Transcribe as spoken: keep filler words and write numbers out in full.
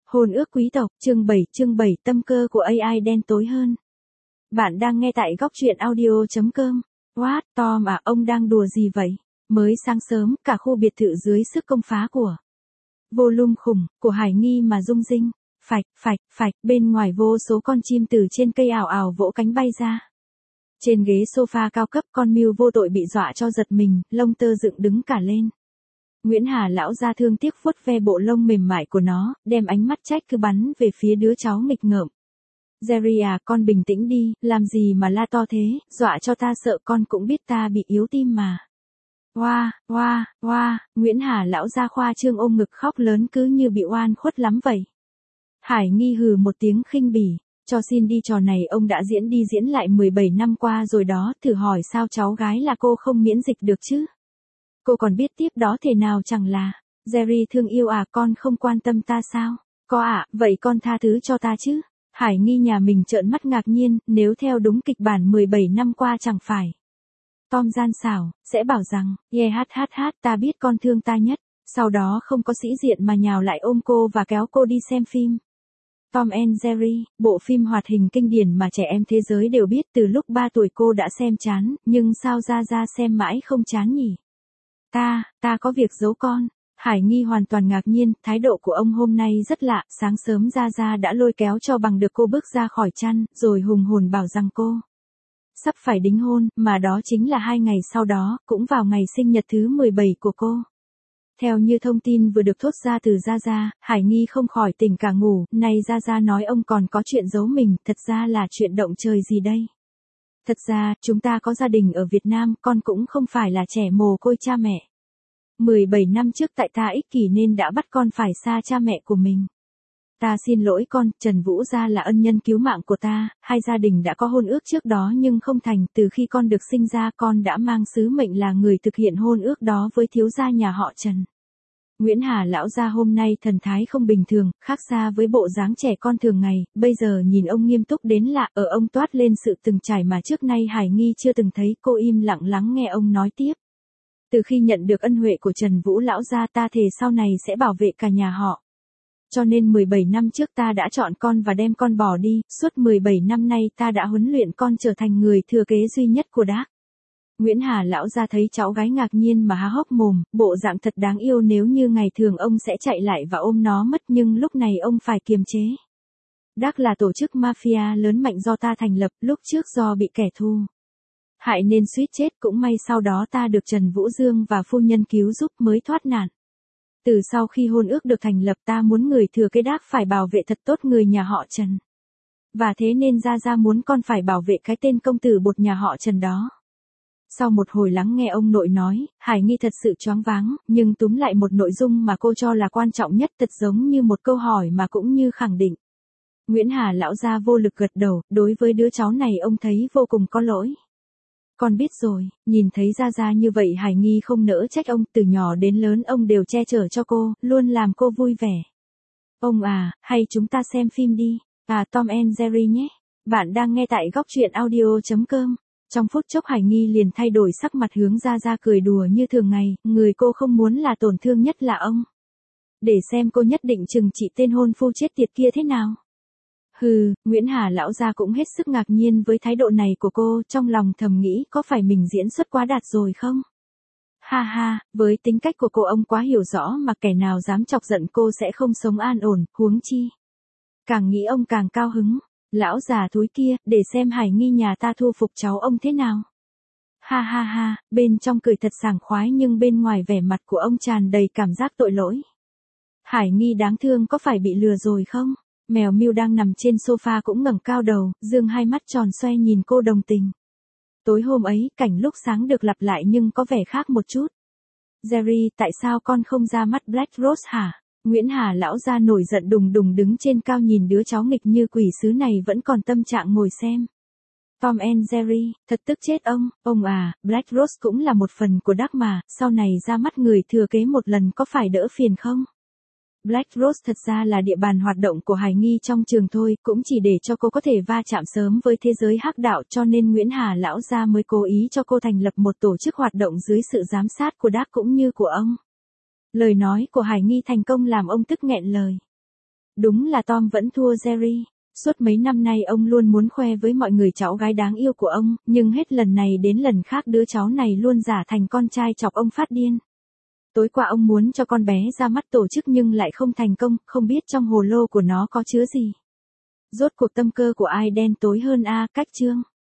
Hôn ước quý tộc, chương bảy, chương bảy, tâm cơ của a i đen tối hơn. Bạn đang nghe tại góc truyện audio chấm com. What, Tom à, ông đang đùa gì vậy? Mới sáng sớm, cả khu biệt thự dưới sức công phá của volume khủng, của Hải Nghi mà rung rinh. Phạch, phạch, phạch, bên ngoài vô số con chim từ trên cây ảo ảo vỗ cánh bay ra. Trên ghế sofa cao cấp, con mưu vô tội bị dọa cho giật mình, lông tơ dựng đứng cả lên. Nguyễn Hà lão ra thương tiếc vuốt ve bộ lông mềm mại của nó, đem ánh mắt trách cứ bắn về phía đứa cháu nghịch ngợm. Jerry à, con bình tĩnh đi, làm gì mà la to thế, dọa cho ta sợ, con cũng biết ta bị yếu tim mà. Oa, oa, oa, Nguyễn Hà lão ra khoa trương ôm ngực khóc lớn cứ như bị oan khuất lắm vậy. Hải Nghi hừ một tiếng khinh bỉ, cho xin đi, trò này ông đã diễn đi diễn lại mười bảy năm qua rồi đó, thử hỏi sao cháu gái là cô không miễn dịch được chứ? Cô còn biết tiếp đó thế nào chẳng là, Jerry thương yêu à, con không quan tâm ta sao? Có ạ, à, vậy con tha thứ cho ta chứ? Hải Nghi nhà mình trợn mắt ngạc nhiên, nếu theo đúng kịch bản mười bảy năm qua chẳng phải. Tom gian xảo, sẽ bảo rằng, yeah hát hát hát, ta biết con thương ta nhất, sau đó không có sĩ diện mà nhào lại ôm cô và kéo cô đi xem phim. Tom and Jerry, bộ phim hoạt hình kinh điển mà trẻ em thế giới đều biết, từ lúc ba tuổi cô đã xem chán, nhưng sao ra ra xem mãi không chán nhỉ? Ta, ta có việc giấu con. Hải Nghi hoàn toàn ngạc nhiên, thái độ của ông hôm nay rất lạ, sáng sớm ra ra đã lôi kéo cho bằng được cô bước ra khỏi chăn, rồi hùng hồn bảo rằng cô sắp phải đính hôn, mà đó chính là hai ngày sau đó, cũng vào ngày sinh nhật thứ mười bảy của cô. Theo như thông tin vừa được thốt ra từ Gia Gia, Hải Nghi không khỏi tỉnh cả ngủ, này Gia Gia nói ông còn có chuyện giấu mình, thật ra là chuyện động trời gì đây? Thật ra, chúng ta có gia đình ở Việt Nam, con cũng không phải là trẻ mồ côi cha mẹ. mười bảy năm trước tại ta ích kỷ nên đã bắt con phải xa cha mẹ của mình. Ta xin lỗi con, Trần Vũ Gia là ân nhân cứu mạng của ta, hai gia đình đã có hôn ước trước đó nhưng không thành, từ khi con được sinh ra con đã mang sứ mệnh là người thực hiện hôn ước đó với thiếu gia nhà họ Trần. Nguyễn Hà lão gia hôm nay thần thái không bình thường, khác xa với bộ dáng trẻ con thường ngày, bây giờ nhìn ông nghiêm túc đến lạ, ở ông toát lên sự từng trải mà trước nay Hải Nghi chưa từng thấy, cô im lặng lắng nghe ông nói tiếp. Từ khi nhận được ân huệ của Trần Vũ lão gia, ta thề sau này sẽ bảo vệ cả nhà họ. Cho nên mười bảy năm trước ta đã chọn con và đem con bỏ đi, suốt mười bảy năm nay ta đã huấn luyện con trở thành người thừa kế duy nhất của Đác. Nguyễn Hà lão ra thấy cháu gái ngạc nhiên mà há hốc mồm, bộ dạng thật đáng yêu, nếu như ngày thường ông sẽ chạy lại và ôm nó mất, nhưng lúc này ông phải kiềm chế. Đác là tổ chức mafia lớn mạnh do ta thành lập, lúc trước do bị kẻ thù hại nên suýt chết, cũng may sau đó ta được Trần Vũ Dương và phu nhân cứu giúp mới thoát nạn. Từ sau khi hôn ước được thành lập, ta muốn người thừa kế Đác phải bảo vệ thật tốt người nhà họ Trần. Và thế nên Gia Gia muốn con phải bảo vệ cái tên công tử bột nhà họ Trần đó. Sau một hồi lắng nghe ông nội nói, Hải Nghi thật sự choáng váng, nhưng túm lại một nội dung mà cô cho là quan trọng nhất, thật giống như một câu hỏi mà cũng như khẳng định. Nguyễn Hà lão gia vô lực gật đầu, đối với đứa cháu này ông thấy vô cùng có lỗi. Con biết rồi, nhìn thấy Gia Gia như vậy Hải Nghi không nỡ trách ông, từ nhỏ đến lớn ông đều che chở cho cô, luôn làm cô vui vẻ. Ông à, hay chúng ta xem phim đi, à Tom and Jerry nhé. Bạn đang nghe tại góc truyện audio chấm com. Trong phút chốc Hải Nghi liền thay đổi sắc mặt, hướng Gia Gia cười đùa như thường ngày, người cô không muốn là tổn thương nhất là ông. Để xem cô nhất định trừng trị tên hôn phu chết tiệt kia thế nào. Hừ, Nguyễn Hà lão gia cũng hết sức ngạc nhiên với thái độ này của cô, trong lòng thầm nghĩ có phải mình diễn xuất quá đạt rồi không? Ha ha, với tính cách của cô ông quá hiểu rõ mà kẻ nào dám chọc giận cô sẽ không sống an ổn, huống chi. Càng nghĩ ông càng cao hứng. Lão già thúi kia, để xem Hải Nghi nhà ta thu phục cháu ông thế nào. Ha ha ha, bên trong cười thật sảng khoái nhưng bên ngoài vẻ mặt của ông tràn đầy cảm giác tội lỗi. Hải Nghi đáng thương, có phải bị lừa rồi không? Mèo Miu đang nằm trên sofa cũng ngẩng cao đầu, dương hai mắt tròn xoe nhìn cô đồng tình. Tối hôm ấy, cảnh lúc sáng được lặp lại nhưng có vẻ khác một chút. Jerry, tại sao con không ra mắt Black Rose hả? Nguyễn Hà lão gia nổi giận đùng đùng đứng trên cao nhìn đứa cháu nghịch như quỷ sứ này vẫn còn tâm trạng ngồi xem. Tom and Jerry, thật tức chết ông, ông à, Black Rose cũng là một phần của Đác mà, sau này ra mắt người thừa kế một lần có phải đỡ phiền không? Black Rose thật ra là địa bàn hoạt động của Hải Nghi trong trường thôi, cũng chỉ để cho cô có thể va chạm sớm với thế giới hắc đạo, cho nên Nguyễn Hà lão gia mới cố ý cho cô thành lập một tổ chức hoạt động dưới sự giám sát của Đác cũng như của ông. Lời nói của Hải Nghi thành công làm ông tức nghẹn lời. Đúng là Tom vẫn thua Jerry. Suốt mấy năm nay ông luôn muốn khoe với mọi người cháu gái đáng yêu của ông, nhưng hết lần này đến lần khác đứa cháu này luôn giả thành con trai chọc ông phát điên. Tối qua ông muốn cho con bé ra mắt tổ chức nhưng lại không thành công, không biết trong hồ lô của nó có chứa gì. Rốt cuộc tâm cơ của ai đen tối hơn a, cách chương.